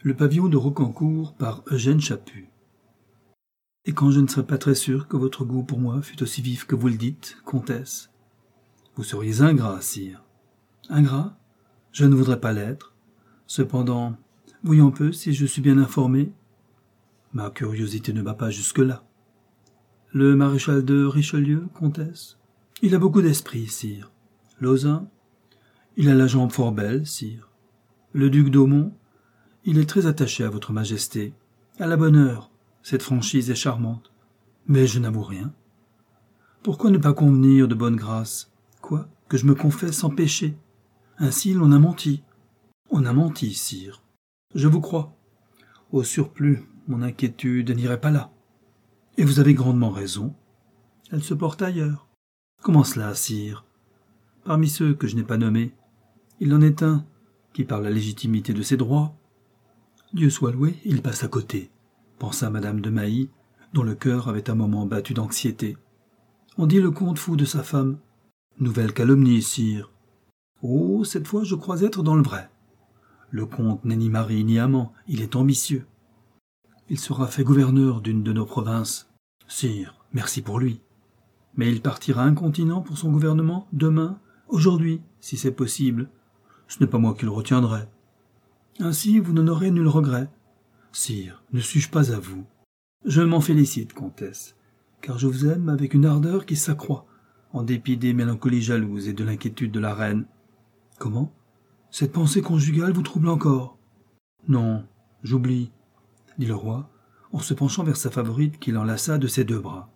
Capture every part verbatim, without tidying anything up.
Le pavillon de Rocancourt par Eugène Chaput. Et quand je ne serais pas très sûr que votre goût pour moi fût aussi vif que vous le dites, comtesse, vous seriez ingrat, sire. Ingrat? Je ne voudrais pas l'être. Cependant, voyons peu si je suis bien informé. Ma curiosité ne va pas jusque-là. Le maréchal de Richelieu, comtesse? Il a beaucoup d'esprit, sire. Lauzun? Il a la jambe fort belle, sire. Le duc d'Aumont? Il est très attaché à votre majesté. À la bonne heure, cette franchise est charmante. Mais je n'avoue rien. Pourquoi ne pas convenir de bonne grâce? Quoi? Que je me confesse sans péché? Ainsi l'on a menti. On a menti, sire. Je vous crois. Au surplus, mon inquiétude n'irait pas là. Et vous avez grandement raison. Elle se porte ailleurs. Comment cela, sire? Parmi ceux que je n'ai pas nommés, il en est un qui, par la légitimité de ses droits, Dieu soit loué, il passe à côté, pensa madame de Mailly, dont le cœur avait un moment battu d'anxiété. On dit le comte fou de sa femme. Nouvelle calomnie, sire. Oh, cette fois je crois être dans le vrai. Le comte n'est ni mari ni amant, il est ambitieux. Il sera fait gouverneur d'une de nos provinces. Sire, merci pour lui. Mais il partira incontinent pour son gouvernement demain, aujourd'hui, si c'est possible. Ce n'est pas moi qui le retiendrai. Ainsi, vous n'en aurez nul regret. Sire, ne suis-je pas à vous? Je m'en félicite, comtesse, car je vous aime avec une ardeur qui s'accroît, en dépit des mélancolies jalouses et de l'inquiétude de la reine. Comment? Cette pensée conjugale vous trouble encore? Non, j'oublie, dit le roi, en se penchant vers sa favorite qui l'enlaça de ses deux bras.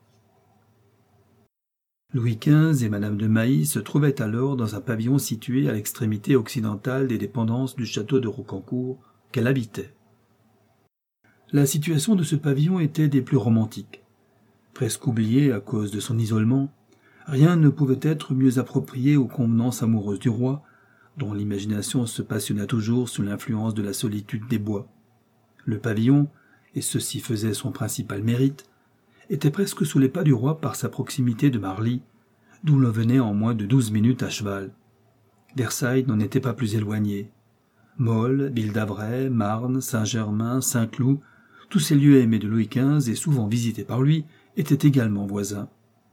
Louis quinze et madame de Mailly se trouvaient alors dans un pavillon situé à l'extrémité occidentale des dépendances du château de Rocancourt qu'elle habitait. La situation de ce pavillon était des plus romantiques. Presque oublié à cause de son isolement, rien ne pouvait être mieux approprié aux convenances amoureuses du roi, dont l'imagination se passionna toujours sous l'influence de la solitude des bois. Le pavillon, et ceci faisait son principal mérite, était presque sous les pas du roi par sa proximité de Marly, d'où l'on venait en moins de douze minutes à cheval. Versailles n'en était pas plus éloigné. Molles, Ville d'Avray, Marne, Saint-Germain, Saint-Cloud, tous ces lieux aimés de Louis quinze et souvent visités par lui, étaient également voisins.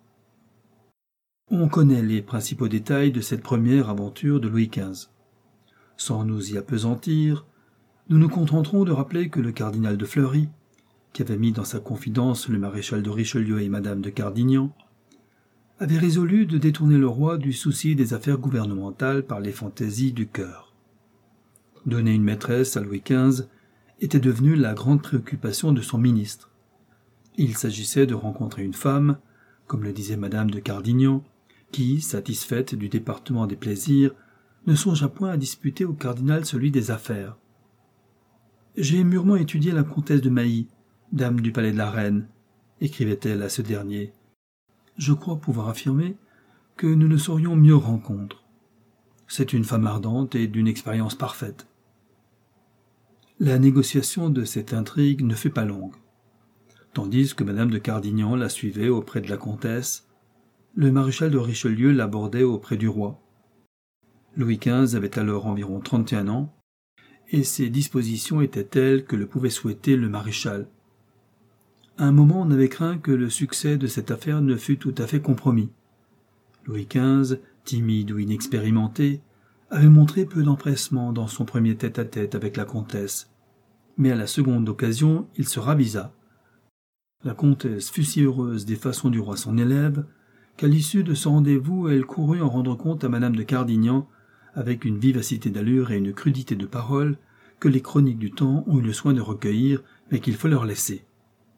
On connaît les principaux détails de cette première aventure de Louis quinze. Sans nous y appesantir, nous nous contenterons de rappeler que le cardinal de Fleury, qui avait mis dans sa confidence le maréchal de Richelieu et madame de Cardignan, avait résolu de détourner le roi du souci des affaires gouvernementales par les fantaisies du cœur. Donner une maîtresse à Louis quinze était devenu la grande préoccupation de son ministre. Il s'agissait de rencontrer une femme, comme le disait madame de Cardignan, qui, satisfaite du département des plaisirs, ne songea point à disputer au cardinal celui des affaires. J'ai mûrement étudié la comtesse de Mailly, dame du palais de la reine, écrivait-elle à ce dernier. Je crois pouvoir affirmer que nous ne serions mieux rencontre. C'est une femme ardente et d'une expérience parfaite. La négociation de cette intrigue ne fut pas longue. Tandis que madame de Cardignan la suivait auprès de la comtesse, le maréchal de Richelieu l'abordait auprès du roi. Louis quinze avait alors environ trente et un ans, et ses dispositions étaient telles que le pouvait souhaiter le maréchal. À un moment, on avait craint que le succès de cette affaire ne fût tout à fait compromis. Louis quinze, timide ou inexpérimenté, avait montré peu d'empressement dans son premier tête-à-tête avec la comtesse, mais à la seconde occasion, il se ravisa. La comtesse fut si heureuse des façons du roi son élève, qu'à l'issue de ce rendez-vous, elle courut en rendre compte à madame de Cardignan, avec une vivacité d'allure et une crudité de parole que les chroniques du temps ont eu le soin de recueillir, mais qu'il faut leur laisser.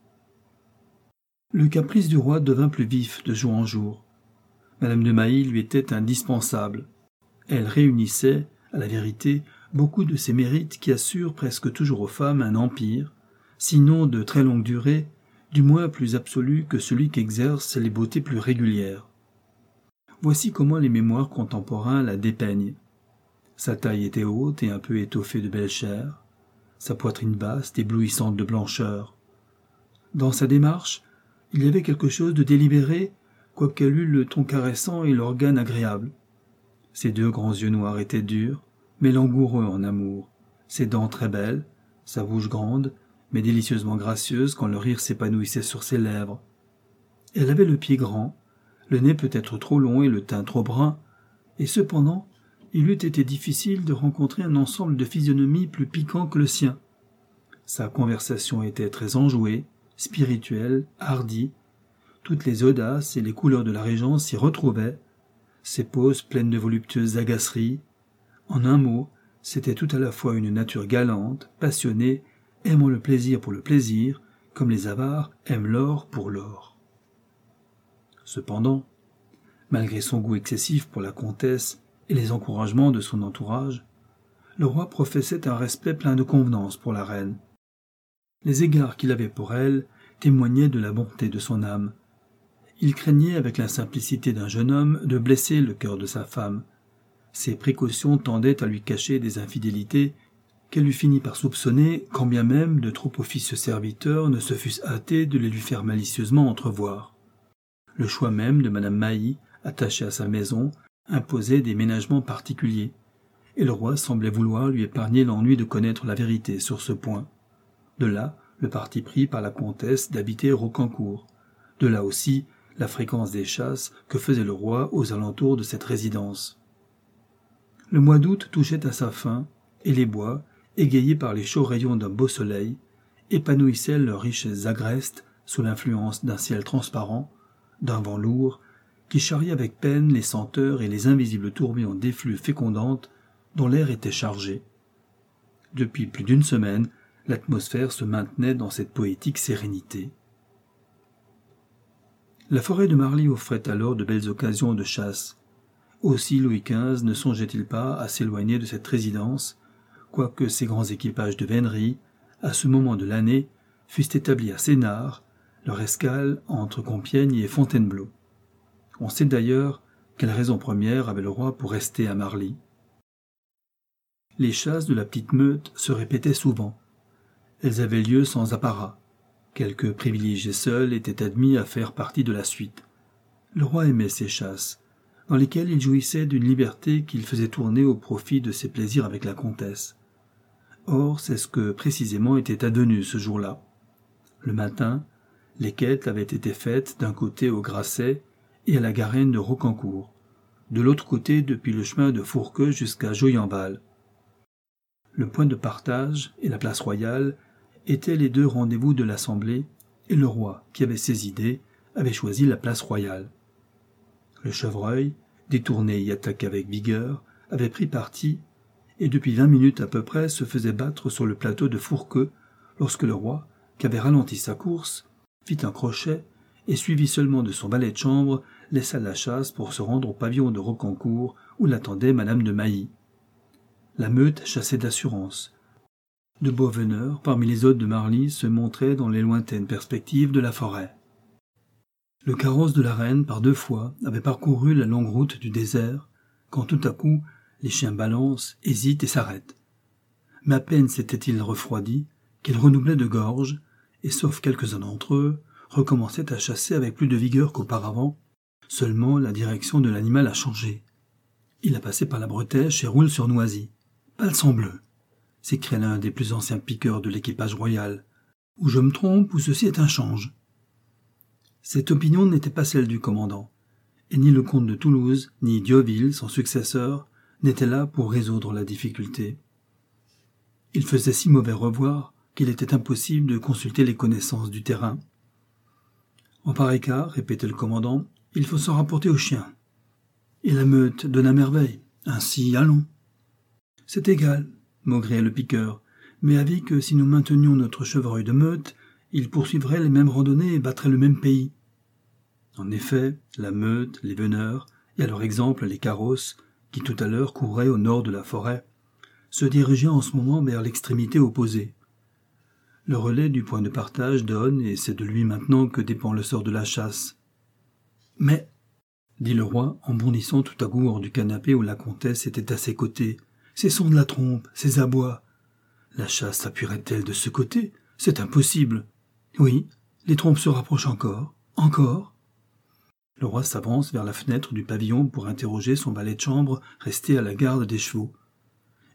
Le caprice du roi devint plus vif de jour en jour. Madame de Mailly lui était indispensable. Elle réunissait, à la vérité, beaucoup de ces mérites qui assurent presque toujours aux femmes un empire, sinon de très longue durée, du moins plus absolu que celui qu'exercent les beautés plus régulières. Voici comment les mémoires contemporains la dépeignent. Sa taille était haute et un peu étoffée de belle chair, sa poitrine vaste, éblouissante de blancheur. Dans sa démarche, il y avait quelque chose de délibéré, quoiqu'elle eût le ton caressant et l'organe agréable. Ses deux grands yeux noirs étaient durs, mais langoureux en amour, ses dents très belles, sa bouche grande, mais délicieusement gracieuse quand le rire s'épanouissait sur ses lèvres. Elle avait le pied grand, le nez peut-être trop long et le teint trop brun, et cependant, il eût été difficile de rencontrer un ensemble de physionomies plus piquant que le sien. Sa conversation était très enjouée, spirituelle, hardie. Toutes les audaces et les couleurs de la régence s'y retrouvaient, ses poses pleines de voluptueuses agaceries. En un mot, c'était tout à la fois une nature galante, passionnée, aimant le plaisir pour le plaisir, comme les avares aiment l'or pour l'or. Cependant, malgré son goût excessif pour la comtesse et les encouragements de son entourage, le roi professait un respect plein de convenance pour la reine. Les égards qu'il avait pour elle témoignaient de la bonté de son âme. Il craignait, avec la simplicité d'un jeune homme, de blesser le cœur de sa femme. Ses précautions tendaient à lui cacher des infidélités qu'elle eût fini par soupçonner, quand bien même de trop officieux serviteurs ne se fussent hâtés de les lui faire malicieusement entrevoir. Le choix même de madame Mailly, attachée à sa maison, imposait des ménagements particuliers, et le roi semblait vouloir lui épargner l'ennui de connaître la vérité sur ce point. De là, le parti pris par la comtesse d'habiter Roquencourt. De là aussi, la fréquence des chasses que faisait le roi aux alentours de cette résidence. Le mois d'août touchait à sa fin, et les bois, égayés par les chauds rayons d'un beau soleil, épanouissaient leurs richesses agrestes sous l'influence d'un ciel transparent, d'un vent lourd, qui charriait avec peine les senteurs et les invisibles tourbillons d'effluves fécondantes dont l'air était chargé. Depuis plus d'une semaine, l'atmosphère se maintenait dans cette poétique sérénité. La forêt de Marly offrait alors de belles occasions de chasse. Aussi Louis quinze ne songeait-il pas à s'éloigner de cette résidence, quoique ses grands équipages de vénerie, à ce moment de l'année, fussent établis à Sénart, leur escale entre Compiègne et Fontainebleau. On sait d'ailleurs quelle raison première avait le roi pour rester à Marly. Les chasses de la petite meute se répétaient souvent. Elles avaient lieu sans apparat. Quelques privilégiés seuls étaient admis à faire partie de la suite. Le roi aimait ces chasses, dans lesquelles il jouissait d'une liberté qu'il faisait tourner au profit de ses plaisirs avec la comtesse. Or, c'est ce que précisément était advenu ce jour-là. Le matin, les quêtes avaient été faites d'un côté au Grasset et à la Garenne de Roquencourt, de l'autre côté depuis le chemin de Fourqueux jusqu'à Joyenval. Le point de partage et la place royale étaient les deux rendez-vous de l'Assemblée, et le roi, qui avait ses idées, avait choisi la place royale. Le chevreuil, détourné y attaqué avec vigueur, avait pris parti, et depuis vingt minutes à peu près se faisait battre sur le plateau de Fourqueux, lorsque le roi, qui avait ralenti sa course, fit un crochet, et suivi seulement de son valet de chambre, laissa la chasse pour se rendre au pavillon de Roquencourt, où l'attendait madame de Mailly. La meute chassait d'assurance. De beaux veneurs, parmi les hôtes de Marly, se montraient dans les lointaines perspectives de la forêt. Le carrosse de la reine, par deux fois, avait parcouru la longue route du désert, quand tout à coup, les chiens balancent, hésitent et s'arrêtent. Mais à peine s'étaient-ils refroidis, qu'ils redoublaient de gorge, et sauf quelques-uns d'entre eux, recommençaient à chasser avec plus de vigueur qu'auparavant. Seulement, la direction de l'animal a changé. Il a passé par la bretèche et roule sur Noisy. Pas le sang bleu, s'écria l'un des plus anciens piqueurs de l'équipage royal. Ou je me trompe, ou ceci est un change. Cette opinion n'était pas celle du commandant, et ni le comte de Toulouse, ni Diouville, son successeur, n'étaient là pour résoudre la difficulté. Il faisait si mauvais revoir qu'il était impossible de consulter les connaissances du terrain. En pareil cas, répétait le commandant, il faut s'en rapporter aux chiens. Et la meute donne à merveille, ainsi allons. C'est égal, maugréait le piqueur, mais avis que si nous maintenions notre chevreuil de meute, il poursuivrait les mêmes randonnées et battrait le même pays. En effet, la meute, les veneurs, et à leur exemple les carrosses, qui tout à l'heure couraient au nord de la forêt, se dirigeaient en ce moment vers l'extrémité opposée. Le relais du point de partage donne, et c'est de lui maintenant que dépend le sort de la chasse. Mais, dit le roi, en bondissant tout à coup hors du canapé où la comtesse était à ses côtés, ces sons de la trompe, ces abois. La chasse s'appuierait-elle de ce côté? C'est impossible. Oui, les trompes se rapprochent encore, encore. Le roi s'avance vers la fenêtre du pavillon pour interroger son valet de chambre resté à la garde des chevaux.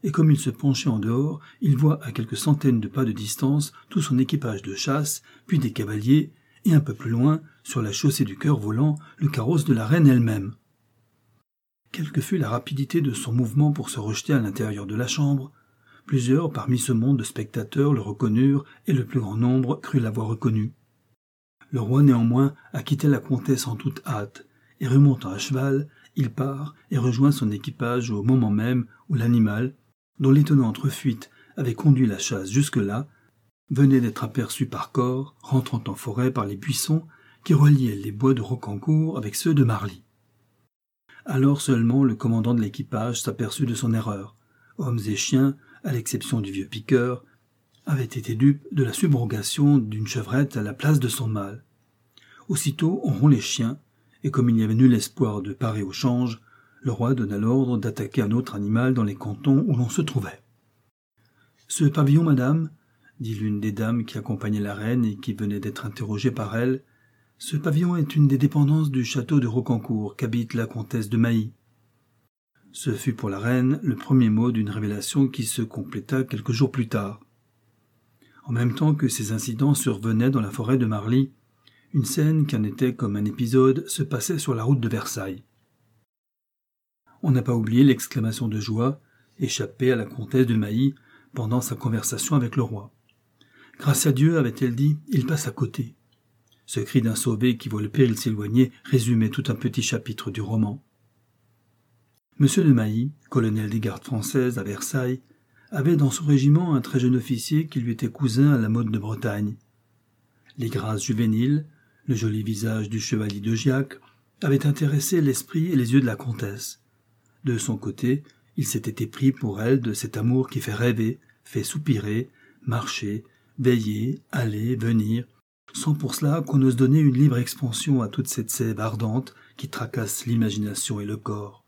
et comme il se penchait en dehors, il voit à quelques centaines de pas de distance tout son équipage de chasse, puis des cavaliers, et un peu plus loin, sur la chaussée du Cœur Volant, le carrosse de la reine elle-même. Quelle que fût la rapidité de son mouvement pour se rejeter à l'intérieur de la chambre, plusieurs parmi ce monde de spectateurs le reconnurent et le plus grand nombre crut l'avoir reconnu. Le roi néanmoins a quitté la comtesse en toute hâte, et remontant à cheval, il part et rejoint son équipage au moment même où l'animal, dont l'étonnante fuite avait conduit la chasse jusque-là, venait d'être aperçu par corps, rentrant en forêt par les buissons qui reliaient les bois de Rocancourt avec ceux de Marly. Alors seulement le commandant de l'équipage s'aperçut de son erreur. Hommes et chiens, à l'exception du vieux piqueur, avaient été dupes de la subrogation d'une chevrette à la place de son mâle. Aussitôt on rompt les chiens, et comme il n'y avait nul espoir de parer au change, le roi donna l'ordre d'attaquer un autre animal dans les cantons où l'on se trouvait. « Ce pavillon, madame, » dit l'une des dames qui accompagnait la reine et qui venait d'être interrogée par elle, « ce pavillon est une des dépendances du château de Rocancourt qu'habite la comtesse de Mailly. » Ce fut pour la reine le premier mot d'une révélation qui se compléta quelques jours plus tard. En même temps que ces incidents survenaient dans la forêt de Marly, une scène qui en était comme un épisode se passait sur la route de Versailles. On n'a pas oublié l'exclamation de joie échappée à la comtesse de Mailly pendant sa conversation avec le roi. « Grâce à Dieu, avait-elle dit, il passe à côté. » Ce cri d'un sauvé qui voit le péril s'éloigner résumait tout un petit chapitre du roman. Monsieur de Mailly, colonel des gardes françaises à Versailles, avait dans son régiment un très jeune officier qui lui était cousin à la mode de Bretagne. Les grâces juvéniles, le joli visage du chevalier de Giac, avaient intéressé l'esprit et les yeux de la comtesse. De son côté, il s'était épris pour elle de cet amour qui fait rêver, fait soupirer, marcher, veiller, aller, venir, sans pour cela qu'on ose donner une libre expansion à toute cette sève ardente qui tracasse l'imagination et le corps.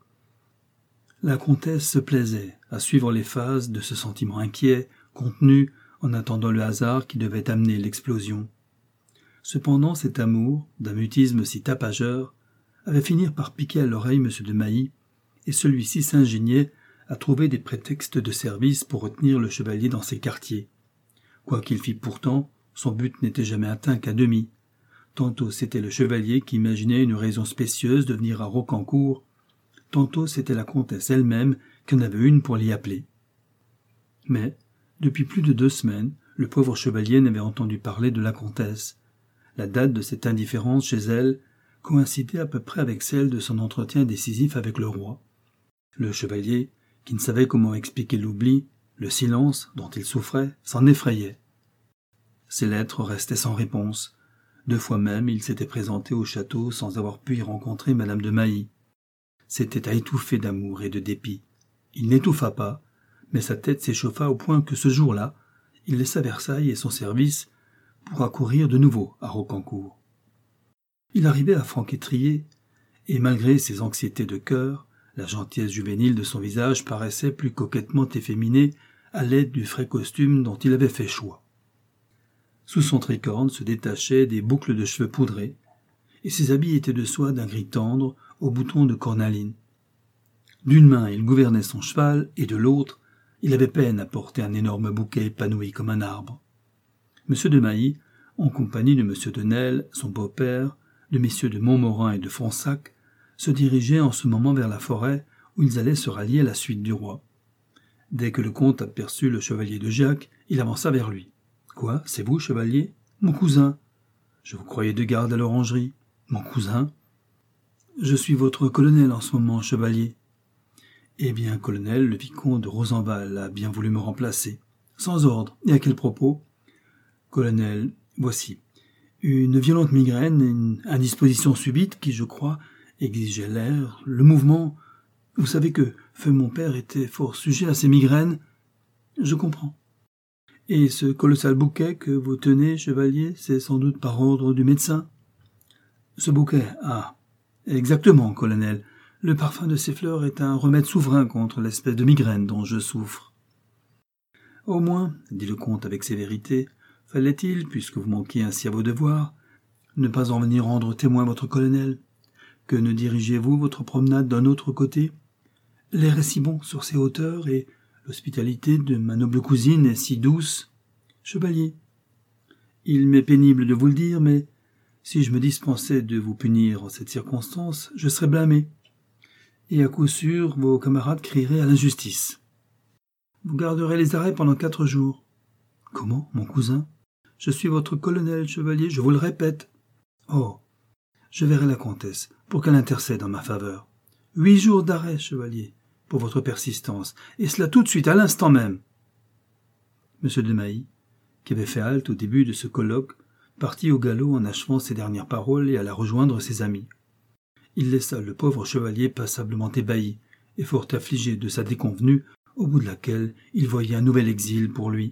La comtesse se plaisait à suivre les phases de ce sentiment inquiet, contenu, en attendant le hasard qui devait amener l'explosion. Cependant, cet amour, d'un mutisme si tapageur, avait fini par piquer à l'oreille M. de Mailly, et celui-ci s'ingéniait à trouver des prétextes de service pour retenir le chevalier dans ses quartiers. Quoi qu'il fît pourtant, son but n'était jamais atteint qu'à demi. Tantôt c'était le chevalier qui imaginait une raison spécieuse de venir à Rocancourt, tantôt c'était la comtesse elle-même qui en avait une pour l'y appeler. Mais, depuis plus de deux semaines, le pauvre chevalier n'avait entendu parler de la comtesse. La date de cette indifférence chez elle coïncidait à peu près avec celle de son entretien décisif avec le roi. Le chevalier, qui ne savait comment expliquer l'oubli, le silence dont il souffrait, s'en effrayait. Ses lettres restaient sans réponse. Deux fois même, il s'était présenté au château sans avoir pu y rencontrer madame de Mailly. C'était à étouffer d'amour et de dépit. Il n'étouffa pas, mais sa tête s'échauffa au point que ce jour-là, il laissa Versailles et son service pour accourir de nouveau à Rocancourt. Il arrivait à Franc-Étrier, et malgré ses anxiétés de cœur, la gentillesse juvénile de son visage paraissait plus coquettement efféminée à l'aide du frais costume dont il avait fait choix. Sous son tricorne se détachaient des boucles de cheveux poudrés, et ses habits étaient de soie d'un gris tendre aux boutons de cornaline. D'une main, il gouvernait son cheval, et de l'autre, il avait peine à porter un énorme bouquet épanoui comme un arbre. Monsieur de Mailly, en compagnie de Monsieur de Nesle, son beau-père, de messieurs de Montmorin et de Fronsac, se dirigeaient en ce moment vers la forêt où ils allaient se rallier à la suite du roi. Dès que le comte aperçut le chevalier de Giac, il avança vers lui. « Quoi, c'est vous, chevalier ? Mon cousin. Je vous croyais de garde à l'orangerie. Mon cousin ? Je suis votre colonel en ce moment, chevalier. Eh bien, colonel, le vicomte de Rosenval a bien voulu me remplacer. Sans ordre. Et à quel propos ? Colonel, voici. Une violente migraine, une indisposition subite qui, je crois, exigeait l'air, le mouvement. Vous savez que feu mon père était fort sujet à ces migraines. Je comprends. Et ce colossal bouquet que vous tenez, chevalier, c'est sans doute par ordre du médecin. Ce bouquet, ah, exactement, colonel. Le parfum de ces fleurs est un remède souverain contre l'espèce de migraine dont je souffre. Au moins, dit le comte avec sévérité, fallait-il, puisque vous manquiez ainsi à vos devoirs, ne pas en venir rendre témoin votre colonel? Que ne dirigez-vous votre promenade d'un autre côté? L'air est si bon sur ces hauteurs, et L'hospitalité de ma noble cousine est si douce. Chevalier, il m'est pénible de vous le dire, mais si je me dispensais de vous punir en cette circonstance, je serais blâmé. Et à coup sûr, vos camarades crieraient à l'injustice. Vous garderez les arrêts pendant quatre jours. Comment, mon cousin? Je suis votre colonel, chevalier, je vous le répète. Oh, je verrai la comtesse, pour qu'elle intercède en ma faveur. Huit jours d'arrêt, chevalier, pour votre persistance, et cela tout de suite, à l'instant même. Monsieur de Mailly, qui avait fait halte au début de ce colloque, partit au galop en achevant ses dernières paroles et alla rejoindre ses amis. Il laissa le pauvre chevalier passablement ébahi et fort affligé de sa déconvenue, au bout de laquelle il voyait un nouvel exil pour lui.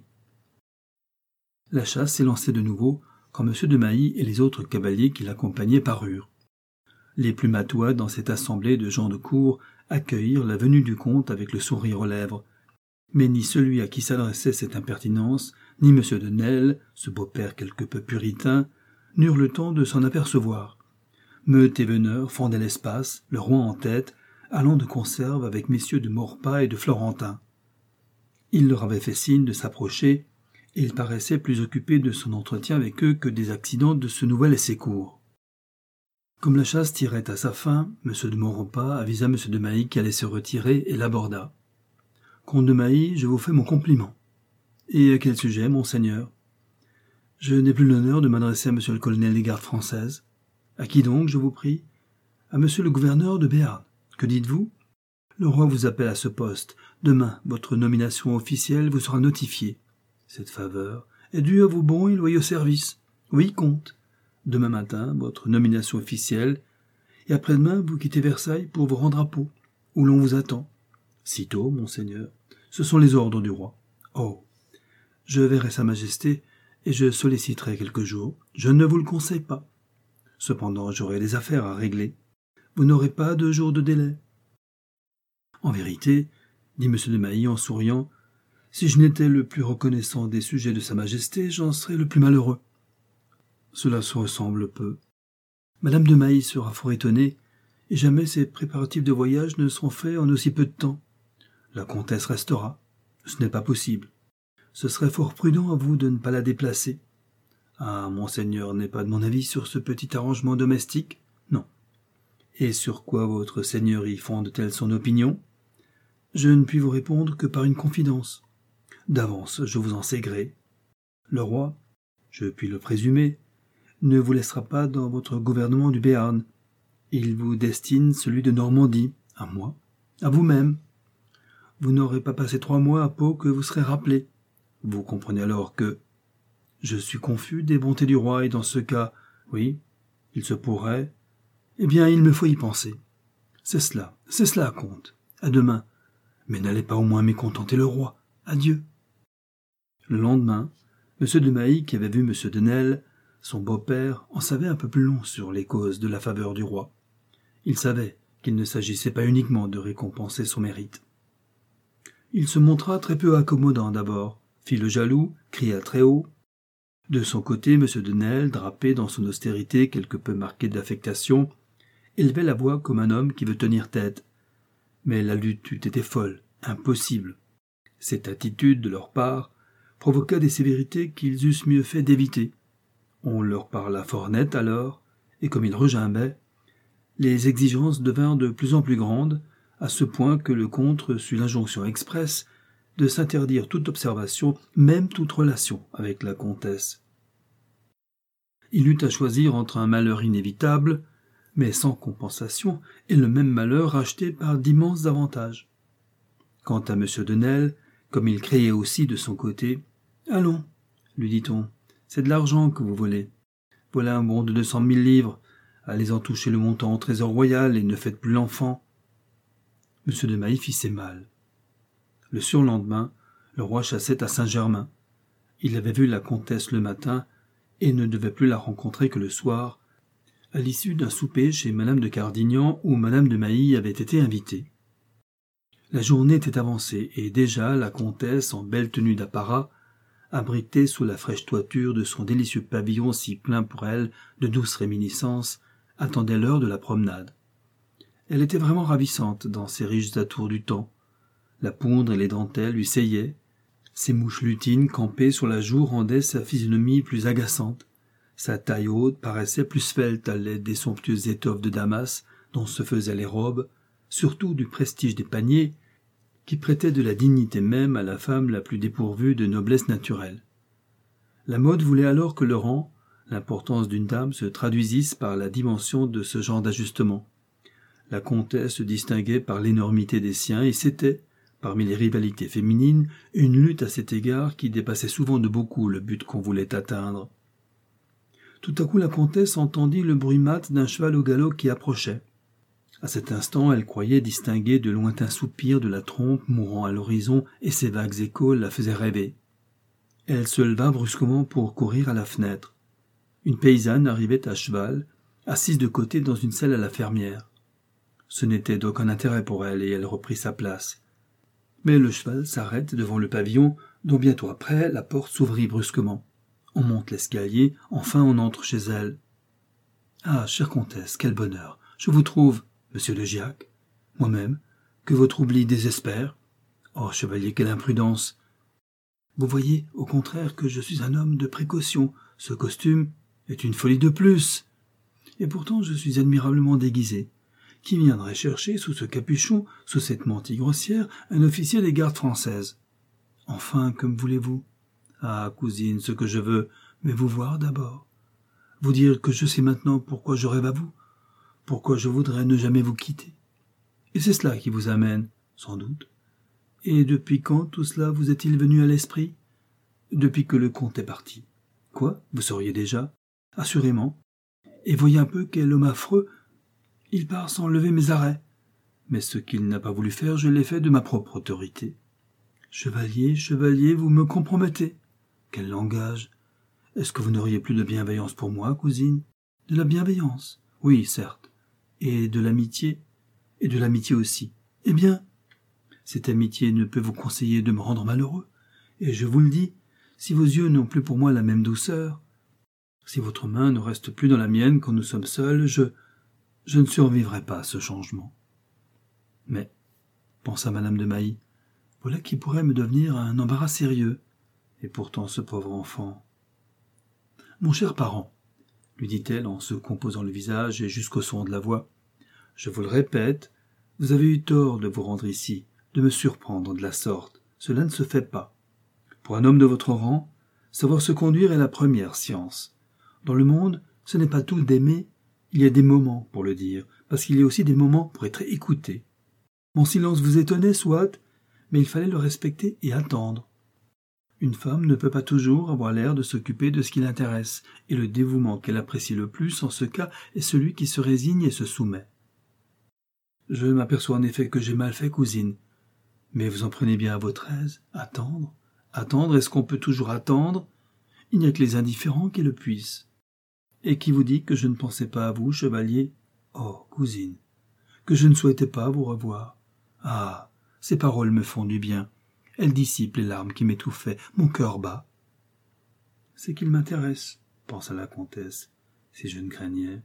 La chasse s'élançait de nouveau quand M. de Mailly et les autres cavaliers qui l'accompagnaient parurent. Les plus matois dans cette assemblée de gens de cour accueillirent la venue du comte avec le sourire aux lèvres, mais ni celui à qui s'adressait cette impertinence, ni M. de Nesle, ce beau-père quelque peu puritain, n'eurent le temps de s'en apercevoir. Meute et Veneur fendaient l'espace, le roi en tête, allant de conserve avec messieurs de Maurepas et de Florentin. Il leur avait fait signe de s'approcher, et il paraissait plus occupé de son entretien avec eux que des accidents de ce nouvel essai-court. Comme la chasse tirait à sa fin, M. de Maurepas avisa M. de Mailly qui allait se retirer et l'aborda. « Comte de Mailly, je vous fais mon compliment. »« Et à quel sujet, monseigneur ?»« Je n'ai plus l'honneur de m'adresser à M. le colonel des gardes françaises. »« À qui donc, je vous prie ?»« À M. le gouverneur de Béarn. Que dites-vous ? Le roi vous appelle à ce poste. Demain, votre nomination officielle vous sera notifiée. Cette faveur est due à vos bons et loyaux services. Oui, comte. Demain matin, votre nomination officielle, et après-demain, vous quittez Versailles pour vous rendre à Pau, où l'on vous attend. Sitôt, monseigneur, ce sont les ordres du roi. Oh, je verrai sa majesté, et je solliciterai quelques jours. Je ne vous le conseille pas. Cependant, j'aurai des affaires à régler. Vous n'aurez pas deux jours de délai. En vérité, dit M. de Mailly en souriant, si je n'étais le plus reconnaissant des sujets de sa majesté, j'en serais le plus malheureux. Cela se ressemble peu. Madame de Mailly sera fort étonnée, et jamais ces préparatifs de voyage ne seront faits en aussi peu de temps. La comtesse restera. Ce n'est pas possible. Ce serait fort prudent à vous de ne pas la déplacer. Ah, monseigneur n'est pas de mon avis sur ce petit arrangement domestique? Non. Et sur quoi votre seigneurie fonde-t-elle son opinion? Je ne puis vous répondre que par une confidence. D'avance, je vous en sais gré. Le roi, je puis le présumer, ne vous laissera pas dans votre gouvernement du Béarn. Il vous destine celui de Normandie, à moi, à vous-même. Vous n'aurez pas passé trois mois à Pau que vous serez rappelé. Vous comprenez alors que... Je suis confus des bontés du roi, et dans ce cas, oui, il se pourrait... Eh bien, il me faut y penser. C'est cela, c'est cela, comte. À demain. Mais n'allez pas au moins mécontenter le roi. Adieu. Le lendemain, M. de Mailly, qui avait vu M. de Nesle, son beau-père, en savait un peu plus long sur les causes de la faveur du roi. Il savait qu'il ne s'agissait pas uniquement de récompenser son mérite. Il se montra très peu accommodant d'abord, fit le jaloux, cria très haut. De son côté, M. de Nesle, drapé dans son austérité quelque peu marquée d'affectation, élevait la voix comme un homme qui veut tenir tête. Mais la lutte eût été folle, impossible. Cette attitude de leur part provoqua des sévérités qu'ils eussent mieux fait d'éviter. On leur parla fort net alors, et comme ils regimbaient, les exigences devinrent de plus en plus grandes, à ce point que le comte reçut l'injonction expresse de s'interdire toute observation, même toute relation avec la comtesse. Il eut à choisir entre un malheur inévitable, mais sans compensation, et le même malheur racheté par d'immenses avantages. Quant à M. de Nesle, comme il criait aussi de son côté, « Allons, lui dit-on, c'est de l'argent que vous volez. Voilà un bon de deux cent mille livres. Allez-en toucher le montant au trésor royal et ne faites plus l'enfant. » M. de Mailly fit ses malles. Le surlendemain, le roi chassait à Saint-Germain. Il avait vu la comtesse le matin et ne devait plus la rencontrer que le soir, à l'issue d'un souper chez Madame de Cardignan où Madame de Mailly avait été invitée. La journée était avancée et déjà la comtesse, en belle tenue d'apparat, abritée sous la fraîche toiture de son délicieux pavillon si plein pour elle de douces réminiscences, attendait l'heure de la promenade. Elle était vraiment ravissante dans ses riches atours du temps. La poudre et les dentelles lui seyaient. Ses mouches lutines campées sur la joue rendaient sa physionomie plus agaçante. Sa taille haute paraissait plus svelte à l'aide des somptueuses étoffes de Damas dont se faisaient les robes, surtout du prestige des paniers, qui prêtait de la dignité même à la femme la plus dépourvue de noblesse naturelle. La mode voulait alors que le rang, l'importance d'une dame se traduisissent par la dimension de ce genre d'ajustement. La comtesse se distinguait par l'énormité des siens et c'était, parmi les rivalités féminines, une lutte à cet égard qui dépassait souvent de beaucoup le but qu'on voulait atteindre. Tout à coup la comtesse entendit le bruit mat d'un cheval au galop qui approchait. À cet instant, elle croyait distinguer de lointains soupirs de la trompe mourant à l'horizon et ses vagues échos la faisaient rêver. Elle se leva brusquement pour courir à la fenêtre. Une paysanne arrivait à cheval, assise de côté dans une selle à la fermière. Ce n'était d'aucun intérêt pour elle et elle reprit sa place. Mais le cheval s'arrête devant le pavillon, dont bientôt après la porte s'ouvrit brusquement. On monte l'escalier, enfin on entre chez elle. « Ah, chère comtesse, quel bonheur! Je vous trouve, monsieur de Giac. Moi-même, que votre oubli désespère. Oh, chevalier, quelle imprudence! Vous voyez, au contraire, que je suis un homme de précaution. Ce costume est une folie de plus. Et pourtant, je suis admirablement déguisé. Qui viendrait chercher sous ce capuchon, sous cette mantille grossière, un officier des gardes françaises? Enfin, comme voulez-vous? Ah, cousine, ce que je veux, mais vous voir d'abord. Vous dire que je sais maintenant pourquoi je rêve à vous, pourquoi je voudrais ne jamais vous quitter. Et c'est cela qui vous amène, sans doute. Et depuis quand tout cela vous est-il venu à l'esprit? Depuis que le comte est parti. Quoi? Vous sauriez déjà? Assurément. Et voyez un peu quel homme affreux. Il part sans lever mes arrêts. Mais ce qu'il n'a pas voulu faire, je l'ai fait de ma propre autorité. Chevalier, chevalier, vous me compromettez. Quel langage! Est-ce que vous n'auriez plus de bienveillance pour moi, cousine? De la bienveillance? Oui, certes. Et de l'amitié? Et de l'amitié aussi. Eh bien, cette amitié ne peut vous conseiller de me rendre malheureux. Et je vous le dis, si vos yeux n'ont plus pour moi la même douceur, si votre main ne reste plus dans la mienne quand nous sommes seuls, je, je ne survivrai pas à ce changement. Mais, pensa madame de Mailly, voilà qui pourrait me devenir un embarras sérieux. Et pourtant ce pauvre enfant. Mon cher parent, lui dit-elle en se composant le visage et jusqu'au son de la voix, je vous le répète, vous avez eu tort de vous rendre ici, de me surprendre de la sorte. Cela ne se fait pas. Pour un homme de votre rang, savoir se conduire est la première science. Dans le monde, ce n'est pas tout d'aimer, il y a des moments pour le dire, parce qu'il y a aussi des moments pour être écouté. Mon silence vous étonnait, soit, mais il fallait le respecter et attendre. Une femme ne peut pas toujours avoir l'air de s'occuper de ce qui l'intéresse, et le dévouement qu'elle apprécie le plus en ce cas est celui qui se résigne et se soumet. Je m'aperçois en effet que j'ai mal fait, cousine, mais vous en prenez bien à votre aise. Attendre? Attendre, est-ce qu'on peut toujours attendre? Il n'y a que les indifférents qui le puissent. Et qui vous dit que je ne pensais pas à vous, chevalier? Oh, cousine, que je ne souhaitais pas vous revoir. Ah, ces paroles me font du bien. Elles dissipent les larmes qui m'étouffaient, mon cœur bat. C'est qu'il m'intéresse, pensa la comtesse, si je ne craignais.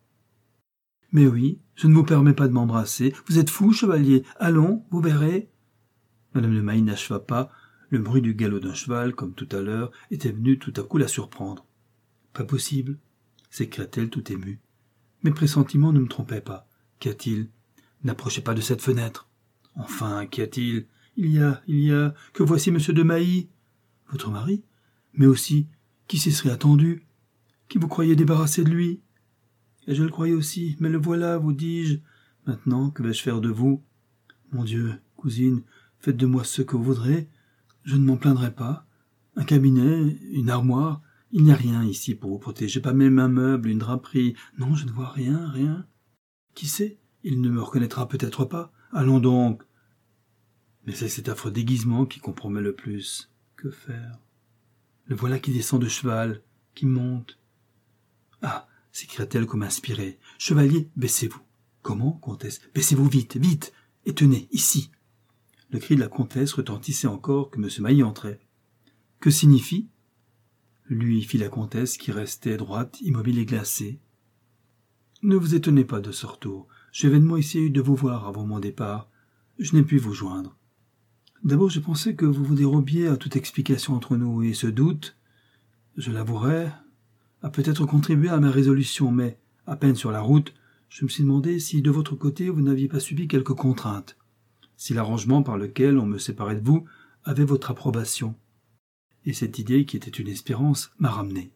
Mais oui, je ne vous permets pas de m'embrasser. Vous êtes fou, chevalier. Allons, vous verrez. Madame de Mailly n'acheva pas. Le bruit du galop d'un cheval, comme tout à l'heure, était venu tout à coup la surprendre. Pas possible, s'écria-t-elle tout émue. Mes pressentiments ne me trompaient pas. Qu'y a-t-il? N'approchez pas de cette fenêtre. Enfin, qu'y a-t-il? Il y a, il y a, que voici monsieur de Mailly. Votre mari? Mais aussi, qui s'y serait attendu? Qui vous croyez débarrassé de lui? Et je le croyais aussi, mais le voilà, vous dis-je. Maintenant, que vais-je faire de vous? Mon Dieu, cousine, faites de moi ce que vous voudrez. Je ne m'en plaindrai pas. Un cabinet, une armoire, il n'y a rien ici pour vous protéger, pas même un meuble, une draperie. Non, je ne vois rien, rien. Qui sait? Il ne me reconnaîtra peut-être pas. Allons donc. Mais c'est cet affreux déguisement qui compromet le plus. Que faire? Le voilà qui descend de cheval, qui monte. Ah, s'écria-t-elle comme inspirée. Chevalier, baissez-vous. Comment, comtesse? Baissez-vous vite, vite, et tenez, ici. Le cri de la comtesse retentissait encore que M. Mailly entrait. Que signifie? Lui fit la comtesse qui restait droite, immobile et glacée. Ne vous étonnez pas de ce retour. J'ai vainement essayé de vous voir avant mon départ. Je n'ai pu vous joindre. D'abord, j'ai pensé que vous vous dérobiez à toute explication entre nous, et ce doute, je l'avouerai, a peut-être contribué à ma résolution, mais, à peine sur la route, je me suis demandé si de votre côté vous n'aviez pas subi quelques contraintes, si l'arrangement par lequel on me séparait de vous avait votre approbation. Et cette idée, qui était une espérance, m'a ramené.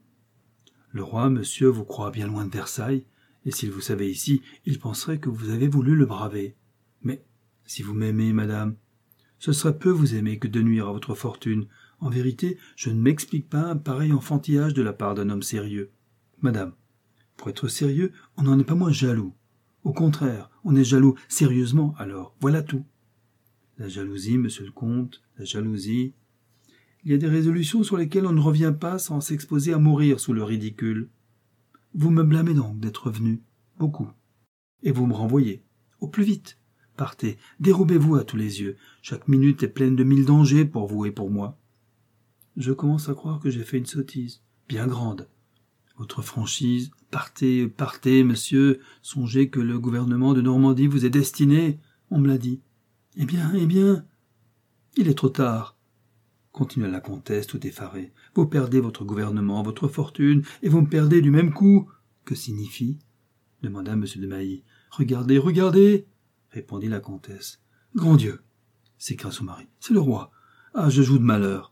Le roi, monsieur, vous croit bien loin de Versailles, et s'il vous savait ici, il penserait que vous avez voulu le braver. Mais, si vous m'aimez, madame, ce serait peu vous aimer que de nuire à votre fortune. En vérité, je ne m'explique pas un pareil enfantillage de la part d'un homme sérieux. Madame, pour être sérieux, on n'en est pas moins jaloux. Au contraire, on est jaloux sérieusement, alors, voilà tout. La jalousie, monsieur le comte, la jalousie... Il y a des résolutions sur lesquelles on ne revient pas sans s'exposer à mourir sous le ridicule. Vous me blâmez donc d'être venu, beaucoup, et vous me renvoyez, au plus vite. Partez, dérobez-vous à tous les yeux, chaque minute est pleine de mille dangers pour vous et pour moi. Je commence à croire que j'ai fait une sottise, bien grande. Votre franchise, partez, partez, monsieur, songez que le gouvernement de Normandie vous est destiné, on me l'a dit. Eh bien, eh bien, il est trop tard. Continua la comtesse tout effarée. Vous perdez votre gouvernement, votre fortune, et vous me perdez du même coup. Que signifie? Demanda M. de Mailly. Regardez, regardez, répondit la comtesse. Grand Dieu, s'écria son mari. C'est le roi. Ah, je joue de malheur.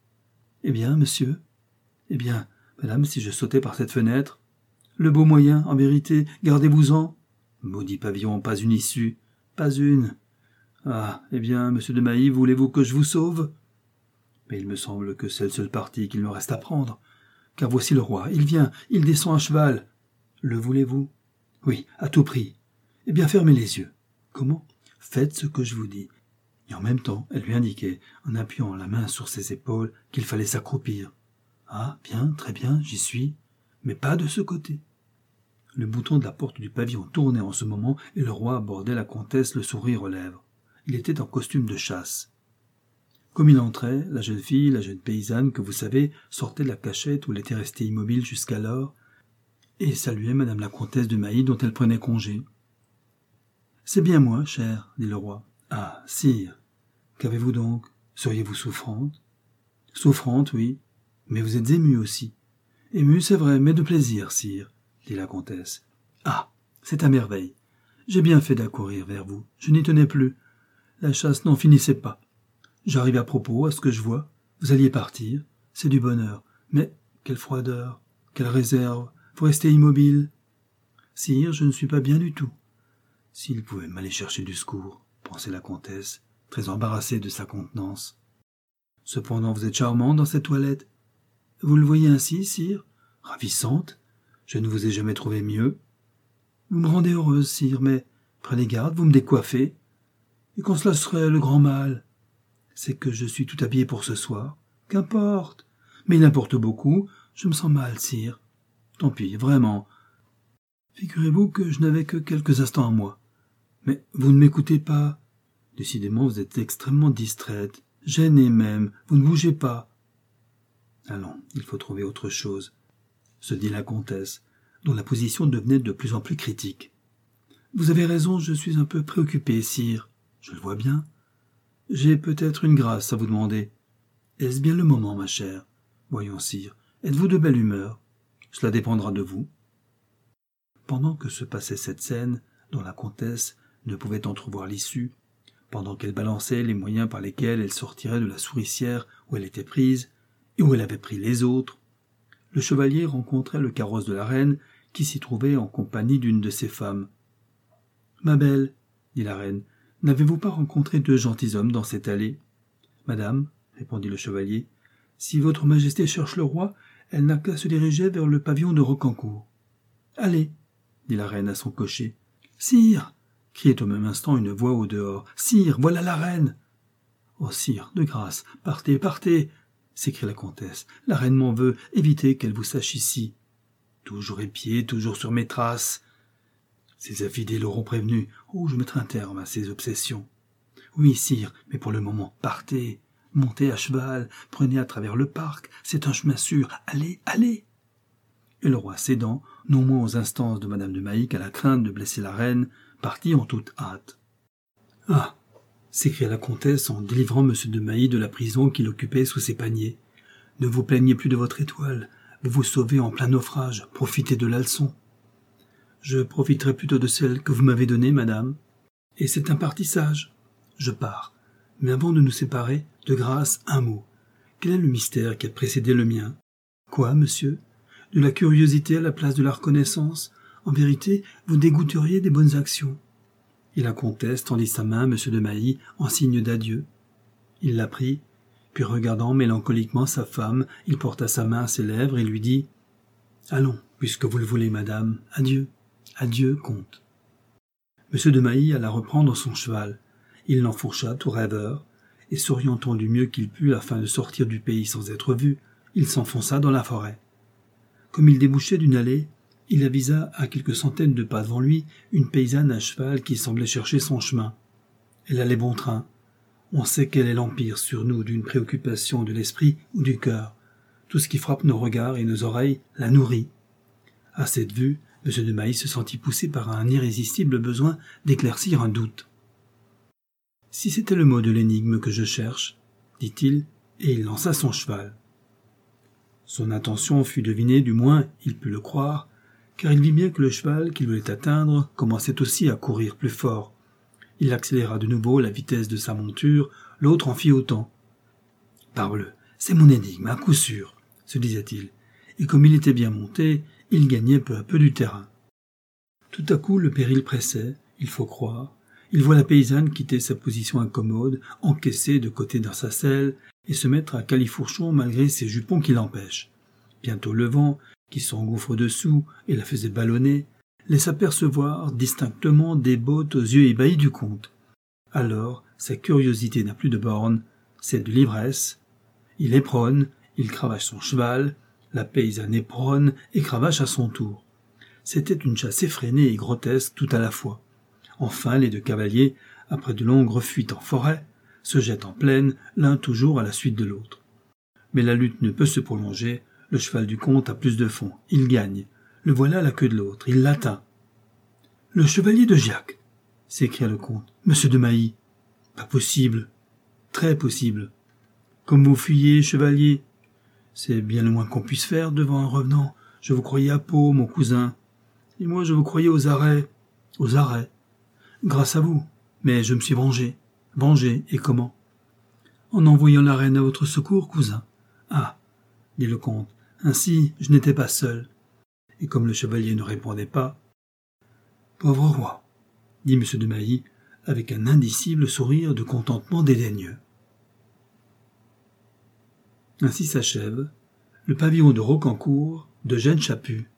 Eh bien, monsieur? Eh bien, madame, si je sautais par cette fenêtre? Le beau moyen, en vérité, gardez-vous-en. Maudit pavillon, pas une issue. Pas une. Ah, eh bien, monsieur de Mailly, voulez-vous que je vous sauve? Mais il me semble que c'est le seul parti qu'il me reste à prendre. Car voici le roi, il vient, il descend à cheval. Le voulez-vous? Oui, à tout prix. Eh bien, fermez les yeux. Comment? Faites ce que je vous dis. Et en même temps, elle lui indiquait, en appuyant la main sur ses épaules, qu'il fallait s'accroupir. Ah, bien, très bien, j'y suis, mais pas de ce côté. Le bouton de la porte du pavillon tournait en ce moment, et le roi abordait la comtesse, le sourire aux lèvres. Il était en costume de chasse. Comme il entrait, la jeune fille, la jeune paysanne que vous savez, sortait de la cachette où elle était restée immobile jusqu'alors, et saluait madame la comtesse de Mailly dont elle prenait congé. « C'est bien moi, chère, dit le roi. »« Ah, sire, qu'avez-vous donc? Seriez-vous souffrante? »« Souffrante, oui, mais vous êtes émue aussi. »« Émue, c'est vrai, mais de plaisir, sire, » dit la comtesse. « Ah, c'est à merveille. J'ai bien fait d'accourir vers vous. Je n'y tenais plus. La chasse n'en finissait pas. J'arrive à propos à ce que je vois. Vous alliez partir. C'est du bonheur. Mais quelle froideur, quelle réserve. Vous restez immobile. Sire, je ne suis pas bien du tout. S'il pouvait m'aller chercher du secours, pensait la comtesse, très embarrassée de sa contenance. Cependant, vous êtes charmante dans cette toilette. Vous le voyez ainsi, sire? Ravissante. Je ne vous ai jamais trouvé mieux. Vous me rendez heureuse, sire, mais prenez garde, vous me décoiffez. Et quand cela serait le grand mal? C'est que je suis tout habillé pour ce soir. Qu'importe. Mais il importe beaucoup. Je me sens mal, sire. Tant pis, vraiment. Figurez-vous que je n'avais que quelques instants à moi. Mais vous ne m'écoutez pas. Décidément, vous êtes extrêmement distraite, gênée même. Vous ne bougez pas. Allons, il faut trouver autre chose, se dit la comtesse, dont la position devenait de plus en plus critique. Vous avez raison, je suis un peu préoccupée, sire. Je le vois bien. J'ai peut-être une grâce à vous demander. Est-ce bien le moment, ma chère? Voyons, sire, êtes-vous de belle humeur? Cela dépendra de vous. Pendant que se passait cette scène, dont la comtesse ne pouvait entrevoir l'issue, pendant qu'elle balançait les moyens par lesquels elle sortirait de la souricière où elle était prise et où elle avait pris les autres, le chevalier rencontrait le carrosse de la reine qui s'y trouvait en compagnie d'une de ses femmes. « Ma belle, dit la reine, n'avez-vous pas rencontré deux gentilshommes dans cette allée? »« Madame, répondit le chevalier, si votre majesté cherche le roi, elle n'a qu'à se diriger vers le pavillon de Roquencourt. »« Allez, dit la reine à son cocher. « Sire, criait au même instant une voix au dehors. Sire, voilà la reine. Oh, sire, de grâce, partez, partez, s'écria la comtesse. La reine m'en veut, évitez qu'elle vous sache ici. Toujours épiée, toujours sur mes traces. Ces affidés l'auront prévenu. Oh, je mettrai un terme à ces obsessions. Oui, sire, mais pour le moment, partez, montez à cheval, prenez à travers le parc, c'est un chemin sûr. Allez, allez. Et le roi cédant, non moins aux instances de madame de Mailly qu'à la crainte de blesser la reine, partit en toute hâte. Ah, s'écria la comtesse en délivrant M. de Mailly de la prison qu'il occupait sous ses paniers. Ne vous plaignez plus de votre étoile, vous vous sauvez en plein naufrage, profitez de la leçon. Je profiterai plutôt de celle que vous m'avez donnée, madame. Et c'est un parti sage. Je pars. Mais avant de nous séparer, de grâce, un mot. Quel est le mystère qui a précédé le mien? Quoi, monsieur? De la curiosité à la place de la reconnaissance? En vérité, vous dégoûteriez des bonnes actions. Et la comtesse tendit sa main à M. de Mailly en signe d'adieu. Il la prit, puis regardant mélancoliquement sa femme, il porta sa main à ses lèvres et lui dit « Allons, puisque vous le voulez, madame, adieu, adieu, comte. » M. de Mailly alla reprendre son cheval. Il l'enfourcha tout rêveur, et s'orientant du mieux qu'il put afin de sortir du pays sans être vu, il s'enfonça dans la forêt. Comme il débouchait d'une allée, il avisa à quelques centaines de pas devant lui une paysanne à cheval qui semblait chercher son chemin. Elle allait bon train. On sait quel est l'empire sur nous d'une préoccupation de l'esprit ou du cœur. Tout ce qui frappe nos regards et nos oreilles la nourrit. À cette vue, M. de Mailly se sentit poussé par un irrésistible besoin d'éclaircir un doute. « Si c'était le mot de l'énigme que je cherche, dit-il, et il lança son cheval. Son intention fut devinée, du moins il put le croire, car il vit bien que le cheval qu'il voulait atteindre commençait aussi à courir plus fort. Il accéléra de nouveau la vitesse de sa monture, l'autre en fit autant. « Parbleu, c'est mon énigme, à coup sûr, » se disait-il, et comme il était bien monté, il gagnait peu à peu du terrain. Tout à coup le péril pressait, il faut croire. Il voit la paysanne quitter sa position incommode, encaisser de côté dans sa selle, et se mettre à califourchon malgré ses jupons qui l'empêchent. Bientôt le vent, qui s'engouffre dessous et la faisait ballonner, laisse apercevoir distinctement des bottes aux yeux ébahis du comte. Alors, sa curiosité n'a plus de borne, c'est de l'ivresse. Il éperonne, il cravache son cheval, la paysanne éperonne et cravache à son tour. C'était une chasse effrénée et grotesque tout à la fois. Enfin, les deux cavaliers, après de longues fuites en forêt, se jettent en plaine, l'un toujours à la suite de l'autre. Mais la lutte ne peut se prolonger, le cheval du comte a plus de fond, il gagne. Le voilà à la queue de l'autre, il l'atteint. « Le chevalier de Giac !» s'écria le comte. « Monsieur de Mailly !»« Pas possible. Très possible. Comme vous fuyez, chevalier. C'est bien le moins qu'on puisse faire devant un revenant. Je vous croyais à Pau, mon cousin. Et moi, je vous croyais aux arrêts. Aux arrêts. Grâce à vous. Mais je me suis vengé. Vengé, et comment? En envoyant la reine à votre secours, cousin. Ah, dit le comte, ainsi je n'étais pas seul. Et comme le chevalier ne répondait pas, pauvre roi, dit M. de Mailly, avec un indicible sourire de contentement dédaigneux. Ainsi s'achève le pavillon de Roquencourt d'Eugène Chaput.